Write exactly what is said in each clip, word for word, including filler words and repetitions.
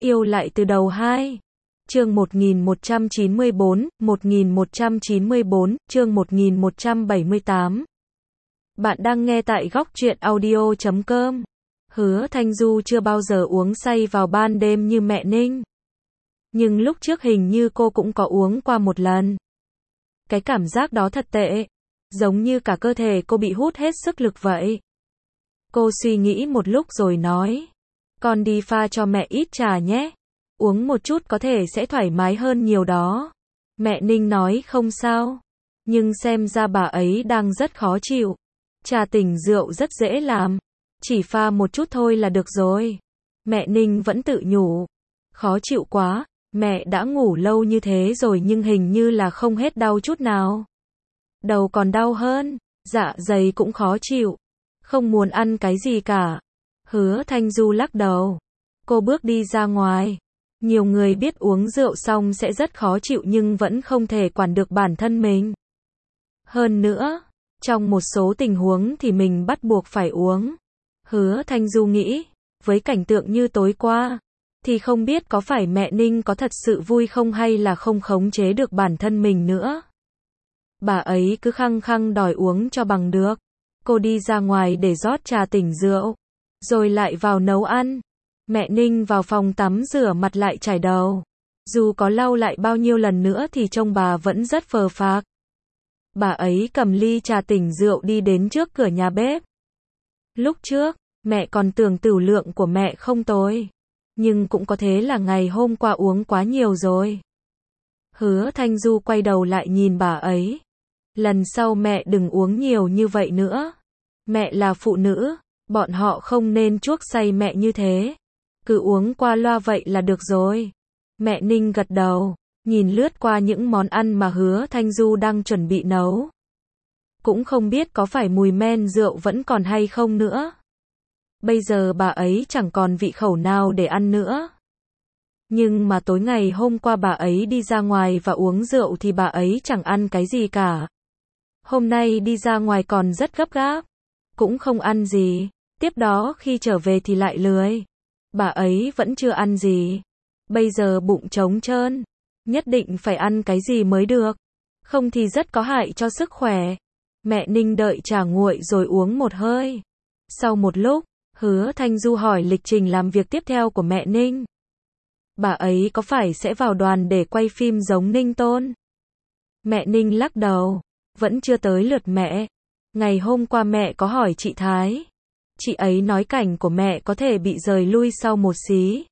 Yêu lại từ đầu hai. Chương một nghìn một trăm chín mươi bốn, một nghìn một trăm chín mươi bốn, chương một nghìn một trăm bảy mươi tám. Bạn đang nghe tại góc truyện audio chấm com. Hứa Thanh Du chưa bao giờ uống say vào ban đêm như mẹ Ninh. Nhưng lúc trước hình như cô cũng có uống qua một lần. Cái cảm giác đó thật tệ. Giống như cả cơ thể cô bị hút hết sức lực vậy. Cô suy nghĩ một lúc rồi nói. Con đi pha cho mẹ ít trà nhé. Uống một chút có thể sẽ thoải mái hơn nhiều đó. Mẹ Ninh nói không sao. Nhưng xem ra bà ấy đang rất khó chịu. Trà tỉnh rượu rất dễ làm. Chỉ pha một chút thôi là được rồi. Mẹ Ninh vẫn tự nhủ. Khó chịu quá. Mẹ đã ngủ lâu như thế rồi nhưng hình như là không hết đau chút nào. Đầu còn đau hơn. Dạ dày cũng khó chịu. Không muốn ăn cái gì cả. Hứa Thanh Du lắc đầu. Cô bước đi ra ngoài. Nhiều người biết uống rượu xong sẽ rất khó chịu nhưng vẫn không thể quản được bản thân mình. Hơn nữa, trong một số tình huống thì mình bắt buộc phải uống. Hứa Thanh Du nghĩ, với cảnh tượng như tối qua, thì không biết có phải mẹ Ninh có thật sự vui không hay là không khống chế được bản thân mình nữa. Bà ấy cứ khăng khăng đòi uống cho bằng được. Cô đi ra ngoài để rót trà tỉnh rượu, rồi lại vào nấu ăn. Mẹ Ninh vào phòng tắm rửa mặt lại chải đầu. Dù có lau lại bao nhiêu lần nữa thì trông bà vẫn rất phờ phạc. Bà ấy cầm ly trà tỉnh rượu đi đến trước cửa nhà bếp. Lúc trước, mẹ còn tưởng tửu lượng của mẹ không tồi. Nhưng cũng có thế là ngày hôm qua uống quá nhiều rồi. Hứa Thanh Du quay đầu lại nhìn bà ấy. Lần sau mẹ đừng uống nhiều như vậy nữa. Mẹ là phụ nữ, bọn họ không nên chuốc say mẹ như thế. Cứ uống qua loa vậy là được rồi. Mẹ Ninh gật đầu, nhìn lướt qua những món ăn mà Hứa Thanh Du đang chuẩn bị nấu. Cũng không biết có phải mùi men rượu vẫn còn hay không nữa. Bây giờ bà ấy chẳng còn vị khẩu nào để ăn nữa. Nhưng mà tối ngày hôm qua bà ấy đi ra ngoài và uống rượu thì bà ấy chẳng ăn cái gì cả. Hôm nay đi ra ngoài còn rất gấp gáp. Cũng không ăn gì. Tiếp đó khi trở về thì lại lười. Bà ấy vẫn chưa ăn gì. Bây giờ bụng trống trơn. Nhất định phải ăn cái gì mới được. Không thì rất có hại cho sức khỏe. Mẹ Ninh đợi trà nguội rồi uống một hơi. Sau một lúc, Hứa Thanh Du hỏi lịch trình làm việc tiếp theo của mẹ Ninh. Bà ấy có phải sẽ vào đoàn để quay phim giống Ninh Tôn? Mẹ Ninh lắc đầu. Vẫn chưa tới lượt mẹ. Ngày hôm qua mẹ có hỏi chị Thái. Chị ấy nói cảnh của mẹ có thể bị rời lui sau một xí.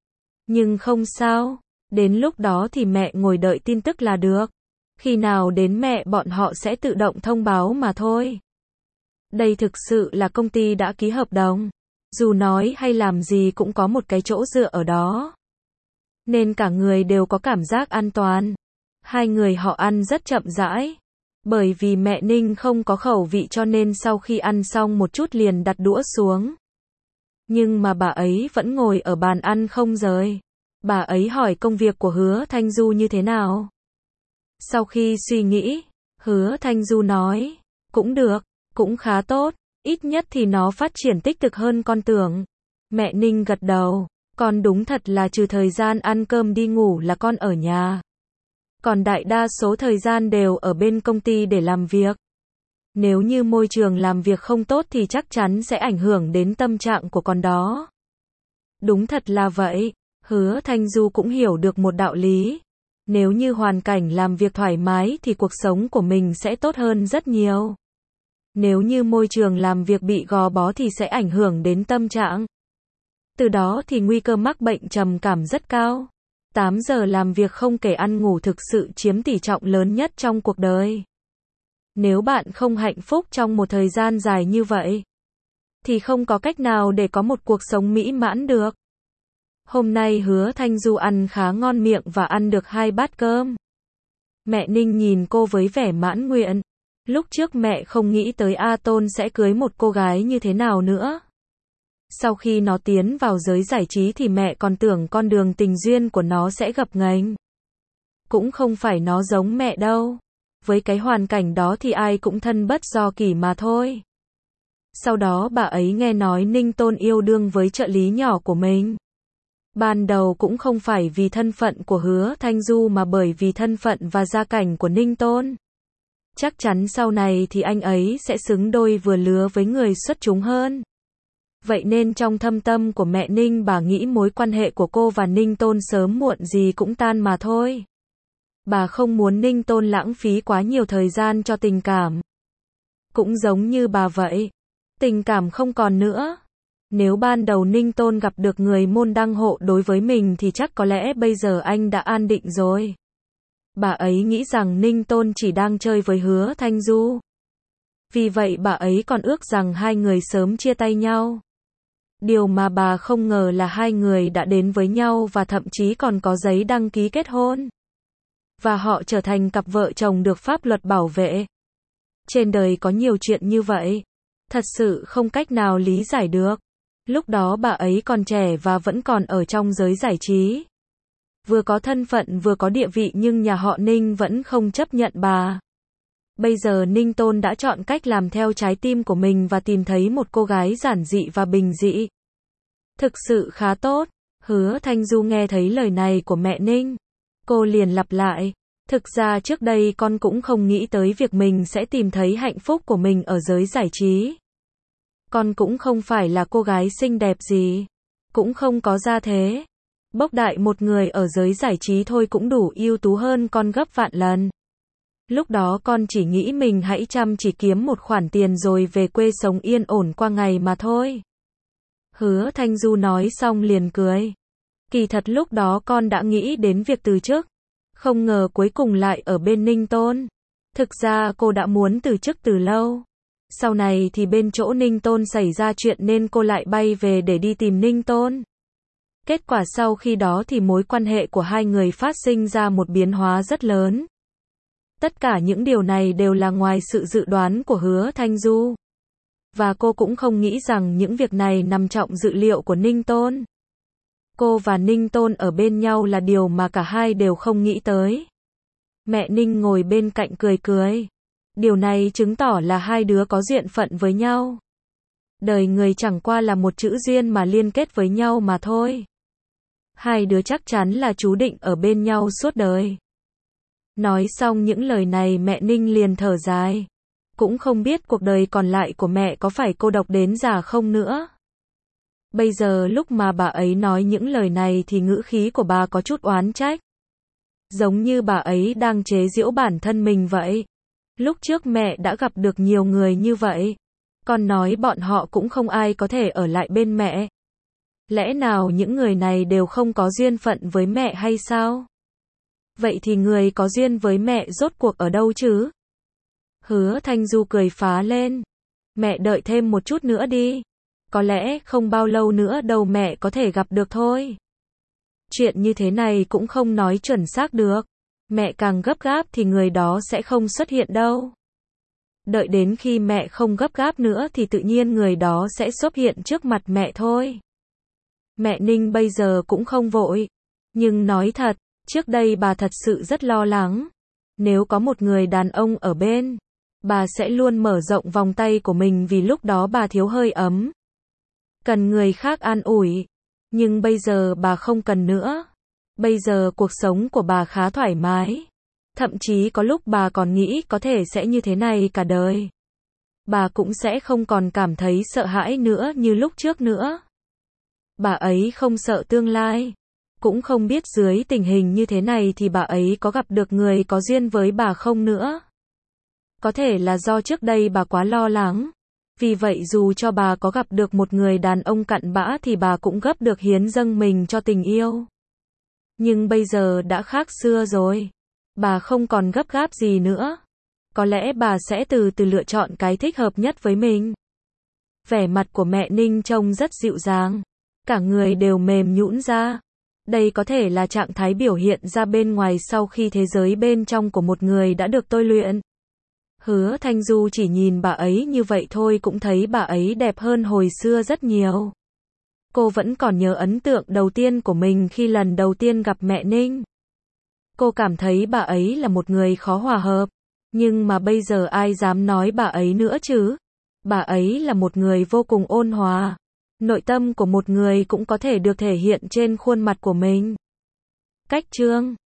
Nhưng không sao. Đến lúc đó thì mẹ ngồi đợi tin tức là được. Khi nào đến mẹ bọn họ sẽ tự động thông báo mà thôi. Đây thực sự là công ty đã ký hợp đồng. Dù nói hay làm gì cũng có một cái chỗ dựa ở đó. Nên cả người đều có cảm giác an toàn. Hai người họ ăn rất chậm rãi. Bởi vì mẹ Ninh không có khẩu vị cho nên sau khi ăn xong một chút liền đặt đũa xuống. Nhưng mà bà ấy vẫn ngồi ở bàn ăn không rời. Bà ấy hỏi công việc của Hứa Thanh Du như thế nào. Sau khi suy nghĩ, Hứa Thanh Du nói, cũng được, cũng khá tốt, ít nhất thì nó phát triển tích cực hơn con tưởng. Mẹ Ninh gật đầu, con đúng thật là trừ thời gian ăn cơm đi ngủ là con ở nhà. Còn đại đa số thời gian đều ở bên công ty để làm việc. Nếu như môi trường làm việc không tốt thì chắc chắn sẽ ảnh hưởng đến tâm trạng của con đó. Đúng thật là vậy, Hứa Thanh Du cũng hiểu được một đạo lý. Nếu như hoàn cảnh làm việc thoải mái thì cuộc sống của mình sẽ tốt hơn rất nhiều. Nếu như môi trường làm việc bị gò bó thì sẽ ảnh hưởng đến tâm trạng. Từ đó thì nguy cơ mắc bệnh trầm cảm rất cao. tám giờ làm việc không kể ăn ngủ thực sự chiếm tỷ trọng lớn nhất trong cuộc đời. Nếu bạn không hạnh phúc trong một thời gian dài như vậy, thì không có cách nào để có một cuộc sống mỹ mãn được. Hôm nay Hứa Thanh Du ăn khá ngon miệng và ăn được hai bát cơm. Mẹ Ninh nhìn cô với vẻ mãn nguyện. Lúc trước mẹ không nghĩ tới A Tôn sẽ cưới một cô gái như thế nào nữa. Sau khi nó tiến vào giới giải trí thì mẹ còn tưởng con đường tình duyên của nó sẽ gập ghềnh. Cũng không phải nó giống mẹ đâu. Với cái hoàn cảnh đó thì ai cũng thân bất do kỷ mà thôi. Sau đó bà ấy nghe nói Ninh Tôn yêu đương với trợ lý nhỏ của mình. Ban đầu cũng không phải vì thân phận của Hứa Thanh Du mà bởi vì thân phận và gia cảnh của Ninh Tôn. Chắc chắn sau này thì anh ấy sẽ xứng đôi vừa lứa với người xuất chúng hơn. Vậy nên trong thâm tâm của mẹ Ninh bà nghĩ mối quan hệ của cô và Ninh Tôn sớm muộn gì cũng tan mà thôi. Bà không muốn Ninh Tôn lãng phí quá nhiều thời gian cho tình cảm. Cũng giống như bà vậy. Tình cảm không còn nữa. Nếu ban đầu Ninh Tôn gặp được người môn đăng hộ đối với mình thì chắc có lẽ bây giờ anh đã an định rồi. Bà ấy nghĩ rằng Ninh Tôn chỉ đang chơi với Hứa Thanh Du. Vì vậy bà ấy còn ước rằng hai người sớm chia tay nhau. Điều mà bà không ngờ là hai người đã đến với nhau và thậm chí còn có giấy đăng ký kết hôn. Và họ trở thành cặp vợ chồng được pháp luật bảo vệ. Trên đời có nhiều chuyện như vậy. Thật sự không cách nào lý giải được. Lúc đó bà ấy còn trẻ và vẫn còn ở trong giới giải trí. Vừa có thân phận vừa có địa vị nhưng nhà họ Ninh vẫn không chấp nhận bà. Bây giờ Ninh Tôn đã chọn cách làm theo trái tim của mình và tìm thấy một cô gái giản dị và bình dị. Thực sự khá tốt. Hứa Thanh Du nghe thấy lời này của mẹ Ninh. Cô liền lặp lại. Thực ra trước đây con cũng không nghĩ tới việc mình sẽ tìm thấy hạnh phúc của mình ở giới giải trí. Con cũng không phải là cô gái xinh đẹp gì. Cũng không có gia thế. Bốc đại một người ở giới giải trí thôi cũng đủ ưu tú hơn con gấp vạn lần. Lúc đó con chỉ nghĩ mình hãy chăm chỉ kiếm một khoản tiền rồi về quê sống yên ổn qua ngày mà thôi. Hứa Thanh Du nói xong liền cười. Kỳ thật lúc đó con đã nghĩ đến việc từ chức. Không ngờ cuối cùng lại ở bên Ninh Tôn. Thực ra cô đã muốn từ chức từ lâu. Sau này thì bên chỗ Ninh Tôn xảy ra chuyện nên cô lại bay về để đi tìm Ninh Tôn. Kết quả sau khi đó thì mối quan hệ của hai người phát sinh ra một biến hóa rất lớn. Tất cả những điều này đều là ngoài sự dự đoán của Hứa Thanh Du. Và cô cũng không nghĩ rằng những việc này nằm trong dự liệu của Ninh Tôn. Cô và Ninh Tôn ở bên nhau là điều mà cả hai đều không nghĩ tới. Mẹ Ninh ngồi bên cạnh cười cười. Điều này chứng tỏ là hai đứa có duyên phận với nhau. Đời người chẳng qua là một chữ duyên mà liên kết với nhau mà thôi. Hai đứa chắc chắn là chú định ở bên nhau suốt đời. Nói xong những lời này mẹ Ninh liền thở dài. Cũng không biết cuộc đời còn lại của mẹ có phải cô độc đến già không nữa. Bây giờ lúc mà bà ấy nói những lời này thì ngữ khí của bà có chút oán trách. Giống như bà ấy đang chế giễu bản thân mình vậy. Lúc trước mẹ đã gặp được nhiều người như vậy. Con nói bọn họ cũng không ai có thể ở lại bên mẹ. Lẽ nào những người này đều không có duyên phận với mẹ hay sao? Vậy thì người có duyên với mẹ rốt cuộc ở đâu chứ? Hứa Thanh Du cười phá lên. Mẹ đợi thêm một chút nữa đi. Có lẽ không bao lâu nữa đâu mẹ có thể gặp được thôi. Chuyện như thế này cũng không nói chuẩn xác được. Mẹ càng gấp gáp thì người đó sẽ không xuất hiện đâu. Đợi đến khi mẹ không gấp gáp nữa thì tự nhiên người đó sẽ xuất hiện trước mặt mẹ thôi. Mẹ Ninh bây giờ cũng không vội. Nhưng nói thật, trước đây bà thật sự rất lo lắng. Nếu có một người đàn ông ở bên, bà sẽ luôn mở rộng vòng tay của mình vì lúc đó bà thiếu hơi ấm. Cần người khác an ủi. Nhưng bây giờ bà không cần nữa. Bây giờ cuộc sống của bà khá thoải mái. Thậm chí có lúc bà còn nghĩ có thể sẽ như thế này cả đời. Bà cũng sẽ không còn cảm thấy sợ hãi nữa như lúc trước nữa. Bà ấy không sợ tương lai. Cũng không biết dưới tình hình như thế này thì bà ấy có gặp được người có duyên với bà không nữa. Có thể là do trước đây bà quá lo lắng. Vì vậy dù cho bà có gặp được một người đàn ông cặn bã thì bà cũng gấp được hiến dâng mình cho tình yêu. Nhưng bây giờ đã khác xưa rồi. Bà không còn gấp gáp gì nữa. Có lẽ bà sẽ từ từ lựa chọn cái thích hợp nhất với mình. Vẻ mặt của mẹ Ninh trông rất dịu dàng. Cả người đều mềm nhũn ra. Đây có thể là trạng thái biểu hiện ra bên ngoài sau khi thế giới bên trong của một người đã được tôi luyện. Hứa Thanh Du chỉ nhìn bà ấy như vậy thôi cũng thấy bà ấy đẹp hơn hồi xưa rất nhiều. Cô vẫn còn nhớ ấn tượng đầu tiên của mình khi lần đầu tiên gặp mẹ Ninh. Cô cảm thấy bà ấy là một người khó hòa hợp. Nhưng mà bây giờ ai dám nói bà ấy nữa chứ? Bà ấy là một người vô cùng ôn hòa. Nội tâm của một người cũng có thể được thể hiện trên khuôn mặt của mình. Cách chương